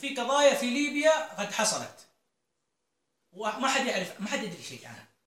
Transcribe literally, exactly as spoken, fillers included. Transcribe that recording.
في قضايا في ليبيا قد حصلت وما حد يعرف، ما حد يدري شيء عنها.